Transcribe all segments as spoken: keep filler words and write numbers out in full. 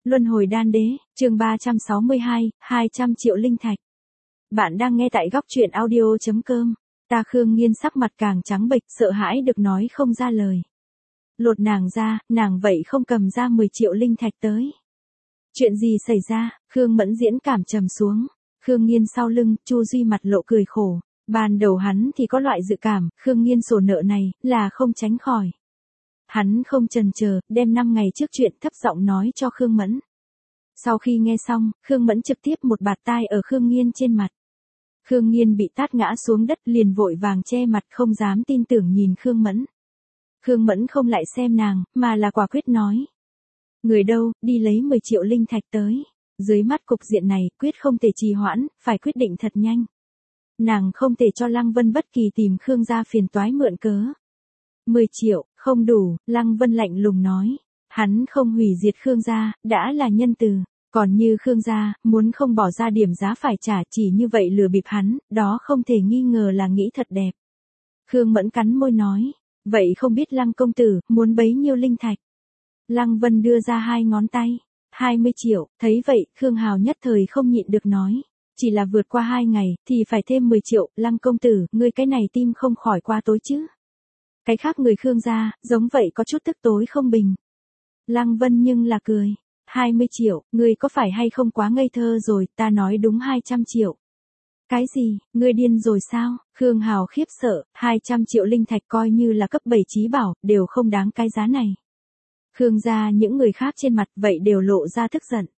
Luân hồi đan đế, chương ba trăm sáu mươi hai, hai trăm triệu linh thạch. Bạn đang nghe tại góc truyện audio chấm com. Ta Khương Nghiên sắc mặt càng trắng bệch, sợ hãi được nói không ra lời. Lột nàng ra, nàng vậy không cầm ra mười triệu linh thạch tới. Chuyện gì xảy ra? Khương Mẫn diễn cảm trầm xuống. Khương Nghiên sau lưng, Chu Duy mặt lộ cười khổ. Ban đầu hắn thì có loại dự cảm, Khương Nghiên sổ nợ này, là không tránh khỏi. Hắn không chần chờ, đem năm ngày trước chuyện thấp giọng nói cho Khương Mẫn. Sau khi nghe xong, Khương Mẫn trực tiếp một bạt tai ở Khương Nghiên trên mặt. Khương Nghiên bị tát ngã xuống đất liền vội vàng che mặt không dám tin tưởng nhìn Khương Mẫn. Khương Mẫn không lại xem nàng, mà là quả quyết nói. Người đâu, đi lấy mười triệu linh thạch tới. Dưới mắt cục diện này, quyết không thể trì hoãn, phải quyết định thật nhanh. Nàng không thể cho Lăng Vân bất kỳ tìm Khương gia phiền toái mượn cớ. mười triệu, không đủ, Lăng Vân lạnh lùng nói. Hắn không hủy diệt Khương gia, đã là nhân từ. Còn như Khương gia, muốn không bỏ ra điểm giá phải trả chỉ như vậy lừa bịp hắn, đó không thể nghi ngờ là nghĩ thật đẹp. Khương Mẫn cắn môi nói. Vậy không biết Lăng công tử, muốn bấy nhiêu linh thạch? Lăng Vân đưa ra hai ngón tay. hai mươi triệu, thấy vậy, Khương Hào nhất thời không nhịn được nói. Chỉ là vượt qua hai ngày, thì phải thêm mười triệu, Lăng công tử, ngươi cái này tim không khỏi qua tối chứ. Cái khác người Khương gia, giống vậy có chút tức tối không bình. Lăng Vân nhưng là cười. hai mươi triệu, ngươi có phải hay không quá ngây thơ rồi, ta nói đúng hai trăm triệu. Cái gì, ngươi điên rồi sao? Khương Hào khiếp sợ, hai trăm triệu linh thạch coi như là cấp bảy trí bảo, đều không đáng cái giá này. Khương gia những người khác trên mặt vậy đều lộ ra tức giận.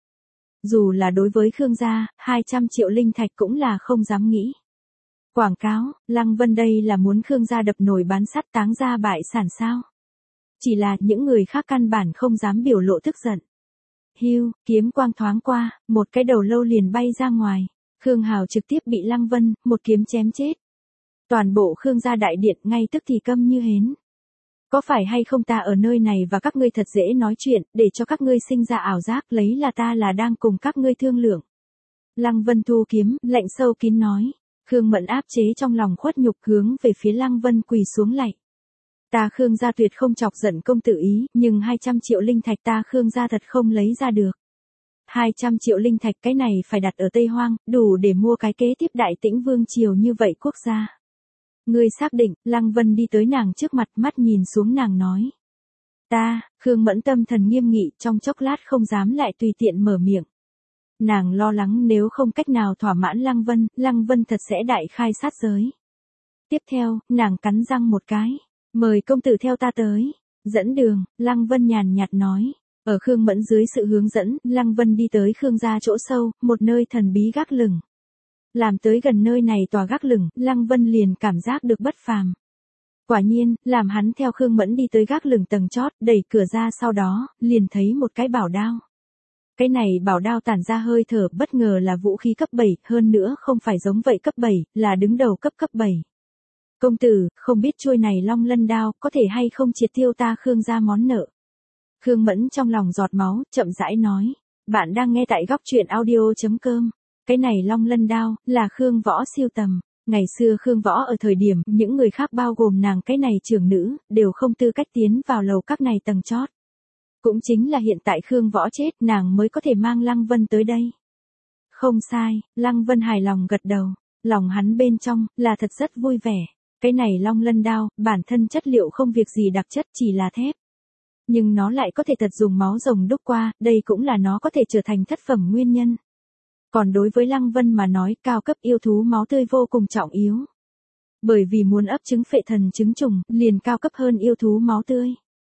Dù là đối với Khương gia, hai trăm triệu linh thạch cũng là không dám nghĩ. Quảng cáo, Lăng Vân đây là muốn Khương gia đập nồi bán sắt táng gia bại sản sao? Chỉ là những người khác căn bản không dám biểu lộ tức giận. Hiu, kiếm quang thoáng qua, một cái đầu lâu liền bay ra ngoài. Khương Hào trực tiếp bị Lăng Vân, một kiếm chém chết. Toàn bộ Khương gia đại điện ngay tức thì câm như hến. Có phải hay không ta ở nơi này và các ngươi thật dễ nói chuyện, để cho các ngươi sinh ra ảo giác lấy là ta là đang cùng các ngươi thương lượng. Lăng Vân thu kiếm, lạnh sâu kín nói. Khương Mẫn áp chế trong lòng khuất nhục hướng về phía Lăng Vân quỳ xuống lạy. Ta Khương gia tuyệt không chọc giận công tử ý, nhưng hai trăm triệu linh thạch ta Khương gia thật không lấy ra được. hai trăm triệu linh thạch cái này phải đặt ở Tây Hoang, đủ để mua cái kế tiếp Đại Tĩnh Vương triều như vậy quốc gia. Ngươi xác định, Lăng Vân đi tới nàng trước mặt mắt nhìn xuống nàng nói. Ta, Khương Mẫn tâm thần nghiêm nghị trong chốc lát không dám lại tùy tiện mở miệng. Nàng lo lắng nếu không cách nào thỏa mãn Lăng Vân, Lăng Vân thật sẽ đại khai sát giới. Tiếp theo, nàng cắn răng một cái. Mời công tử theo ta tới. Dẫn đường, Lăng Vân nhàn nhạt nói. Ở Khương Mẫn dưới sự hướng dẫn, Lăng Vân đi tới Khương gia chỗ sâu, một nơi thần bí gác lửng. Làm tới gần nơi này tòa gác lửng, Lăng Vân liền cảm giác được bất phàm. Quả nhiên, làm hắn theo Khương Mẫn đi tới gác lửng tầng chót, đẩy cửa ra sau đó, liền thấy một cái bảo đao. Cái này bảo đao tản ra hơi thở bất ngờ là vũ khí cấp bảy, hơn nữa không phải giống vậy cấp bảy, là đứng đầu cấp cấp bảy. Công tử, không biết chuôi này long lân đao có thể hay không triệt tiêu ta Khương gia món nợ. Khương Mẫn trong lòng giọt máu, chậm rãi nói. Bạn đang nghe tại góc truyện audio chấm com. Cái này long lân đao, là Khương Võ siêu tầm. Ngày xưa Khương Võ ở thời điểm, những người khác bao gồm nàng cái này trưởng nữ, đều không tư cách tiến vào lầu các này tầng chót. Cũng chính là hiện tại Khương Võ chết, nàng mới có thể mang Lăng Vân tới đây. Không sai, Lăng Vân hài lòng gật đầu. Lòng hắn bên trong, là thật rất vui vẻ. Cái này long lân đao, bản thân chất liệu không việc gì đặc chất chỉ là thép. Nhưng nó lại có thể thật dùng máu rồng đúc qua, đây cũng là nó có thể trở thành thất phẩm nguyên nhân. Còn đối với Lăng Vân mà nói, cao cấp yêu thú máu tươi vô cùng trọng yếu. Bởi vì muốn ấp trứng phệ thần trứng trùng, liền cao cấp hơn yêu thú máu tươi.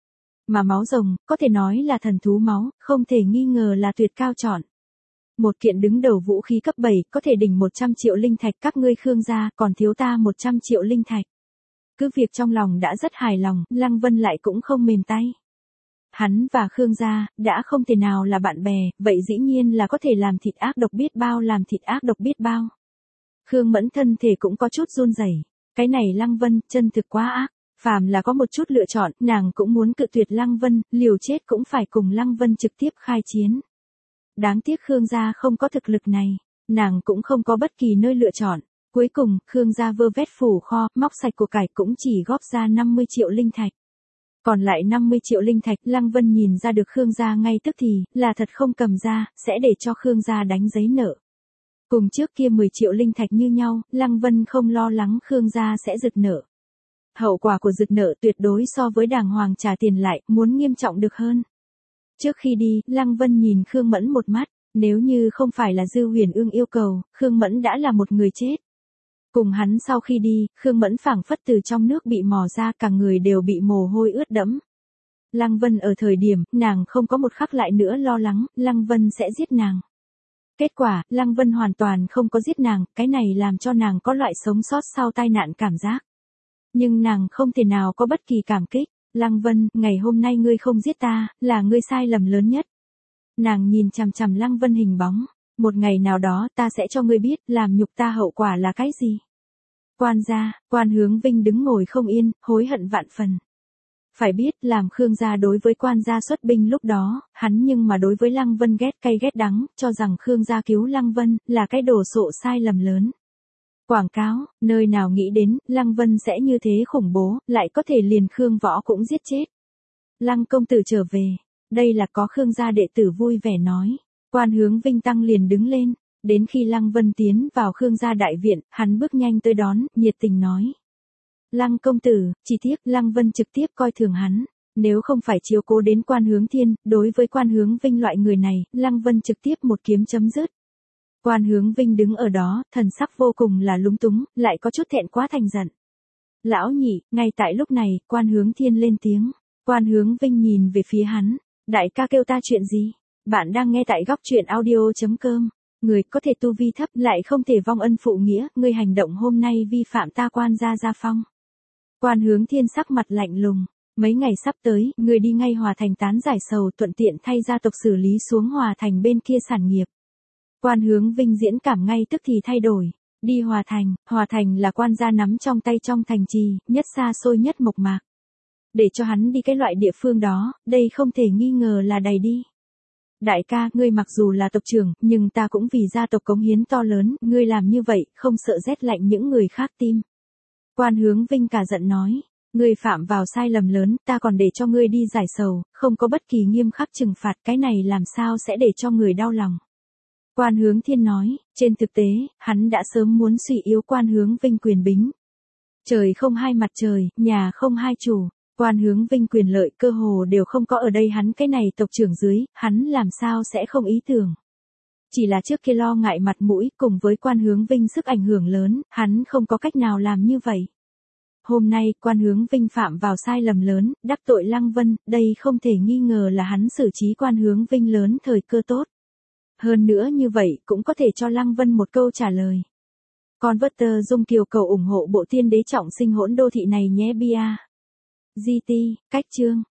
Mà máu rồng, có thể nói là thần thú máu, không thể nghi ngờ là tuyệt cao chọn. Một kiện đứng đầu vũ khí cấp bảy, có thể đỉnh một trăm triệu linh thạch các ngươi Khương gia, còn thiếu ta một trăm triệu linh thạch. Cứ việc trong lòng đã rất hài lòng, Lăng Vân lại cũng không mềm tay. Hắn và Khương gia, đã không thể nào là bạn bè, vậy dĩ nhiên là có thể làm thịt ác độc biết bao làm thịt ác độc biết bao. Khương Mẫn thân thể cũng có chút run rẩy. Cái này Lăng Vân, chân thực quá ác. Phàm là có một chút lựa chọn, nàng cũng muốn cự tuyệt Lăng Vân, liều chết cũng phải cùng Lăng Vân trực tiếp khai chiến. Đáng tiếc Khương gia không có thực lực này, nàng cũng không có bất kỳ nơi lựa chọn. Cuối cùng, Khương gia vơ vét phủ kho, móc sạch của cải cũng chỉ góp ra năm mươi triệu linh thạch. Còn lại năm mươi triệu linh thạch, Lăng Vân nhìn ra được Khương gia ngay tức thì, là thật không cầm ra, sẽ để cho Khương gia đánh giấy nợ. Cùng trước kia mười triệu linh thạch như nhau, Lăng Vân không lo lắng Khương gia sẽ giật nợ. Hậu quả của giật nợ tuyệt đối so với đàng hoàng trả tiền lại, muốn nghiêm trọng được hơn. Trước khi đi, Lăng Vân nhìn Khương Mẫn một mắt, nếu như không phải là Dư Huyền Ương yêu cầu, Khương Mẫn đã là một người chết. Cùng hắn sau khi đi, Khương Mẫn phảng phất từ trong nước bị mò ra, cả người đều bị mồ hôi ướt đẫm. Lăng Vân ở thời điểm, nàng không có một khắc lại nữa lo lắng, Lăng Vân sẽ giết nàng. Kết quả, Lăng Vân hoàn toàn không có giết nàng, cái này làm cho nàng có loại sống sót sau tai nạn cảm giác. Nhưng nàng không thể nào có bất kỳ cảm kích. Lăng Vân, ngày hôm nay ngươi không giết ta, là ngươi sai lầm lớn nhất. Nàng nhìn chằm chằm Lăng Vân hình bóng. Một ngày nào đó ta sẽ cho ngươi biết, làm nhục ta hậu quả là cái gì. Quan gia, Quan Hướng Vinh đứng ngồi không yên, hối hận vạn phần. Phải biết, làm Khương gia đối với quan gia xuất binh lúc đó, hắn nhưng mà đối với Lăng Vân ghét cay ghét đắng, cho rằng Khương gia cứu Lăng Vân, là cái đồ sộ sai lầm lớn. Quảng cáo, nơi nào nghĩ đến, Lăng Vân sẽ như thế khủng bố, lại có thể liền Khương Võ cũng giết chết. Lăng công tử trở về, đây là có Khương gia đệ tử vui vẻ nói. Quan Hướng Vinh tăng liền đứng lên, đến khi Lăng Vân tiến vào Khương gia đại viện, hắn bước nhanh tới đón, nhiệt tình nói. Lăng công tử, chỉ tiếc Lăng Vân trực tiếp coi thường hắn, nếu không phải chiếu cố đến Quan Hướng Thiên, đối với Quan Hướng Vinh loại người này, Lăng Vân trực tiếp một kiếm chấm dứt. Quan Hướng Vinh đứng ở đó, thần sắc vô cùng là lúng túng, lại có chút thẹn quá thành giận. Lão nhị, ngay tại lúc này, Quan Hướng Thiên lên tiếng. Quan Hướng Vinh nhìn về phía hắn, đại ca kêu ta chuyện gì? Bạn đang nghe tại góc truyện audio.com. Người có thể tu vi thấp lại không thể vong ân phụ nghĩa, người hành động hôm nay vi phạm ta Quan gia gia phong. Quan Hướng Thiên sắc mặt lạnh lùng, mấy ngày sắp tới, người đi ngay Hòa Thành tán giải sầu, thuận tiện thay gia tộc xử lý xuống Hòa Thành bên kia sản nghiệp. Quan Hướng Vinh diễn cảm ngay tức thì thay đổi, đi Hòa Thành, Hòa Thành là quan gia nắm trong tay trong thành trì, nhất xa xôi nhất mộc mạc. Để cho hắn đi cái loại địa phương đó, đây không thể nghi ngờ là đầy đi. Đại ca, ngươi mặc dù là tộc trưởng, nhưng ta cũng vì gia tộc cống hiến to lớn, ngươi làm như vậy, không sợ rét lạnh những người khác tim. Quan Hướng Vinh cả giận nói, ngươi phạm vào sai lầm lớn, ta còn để cho ngươi đi giải sầu, không có bất kỳ nghiêm khắc trừng phạt, cái này làm sao sẽ để cho người đau lòng. Quan Hướng Thiên nói, trên thực tế, hắn đã sớm muốn suy yếu Quan Hướng Vinh quyền bính. Trời không hai mặt trời, nhà không hai chủ, Quan Hướng Vinh quyền lợi cơ hồ đều không có ở đây hắn cái này tộc trưởng dưới, hắn làm sao sẽ không ý tưởng. Chỉ là trước kia lo ngại mặt mũi, cùng với Quan Hướng Vinh sức ảnh hưởng lớn, hắn không có cách nào làm như vậy. Hôm nay, Quan Hướng Vinh phạm vào sai lầm lớn, đắc tội Lăng Vân, đây không thể nghi ngờ là hắn xử trí Quan Hướng Vinh lớn thời cơ tốt. Hơn nữa như vậy, cũng có thể cho Lăng Vân một câu trả lời. Converter Dung Kiều cầu ủng hộ bộ tiên đế trọng sinh hỗn đô thị này nhé bia. giê tê, cách chương.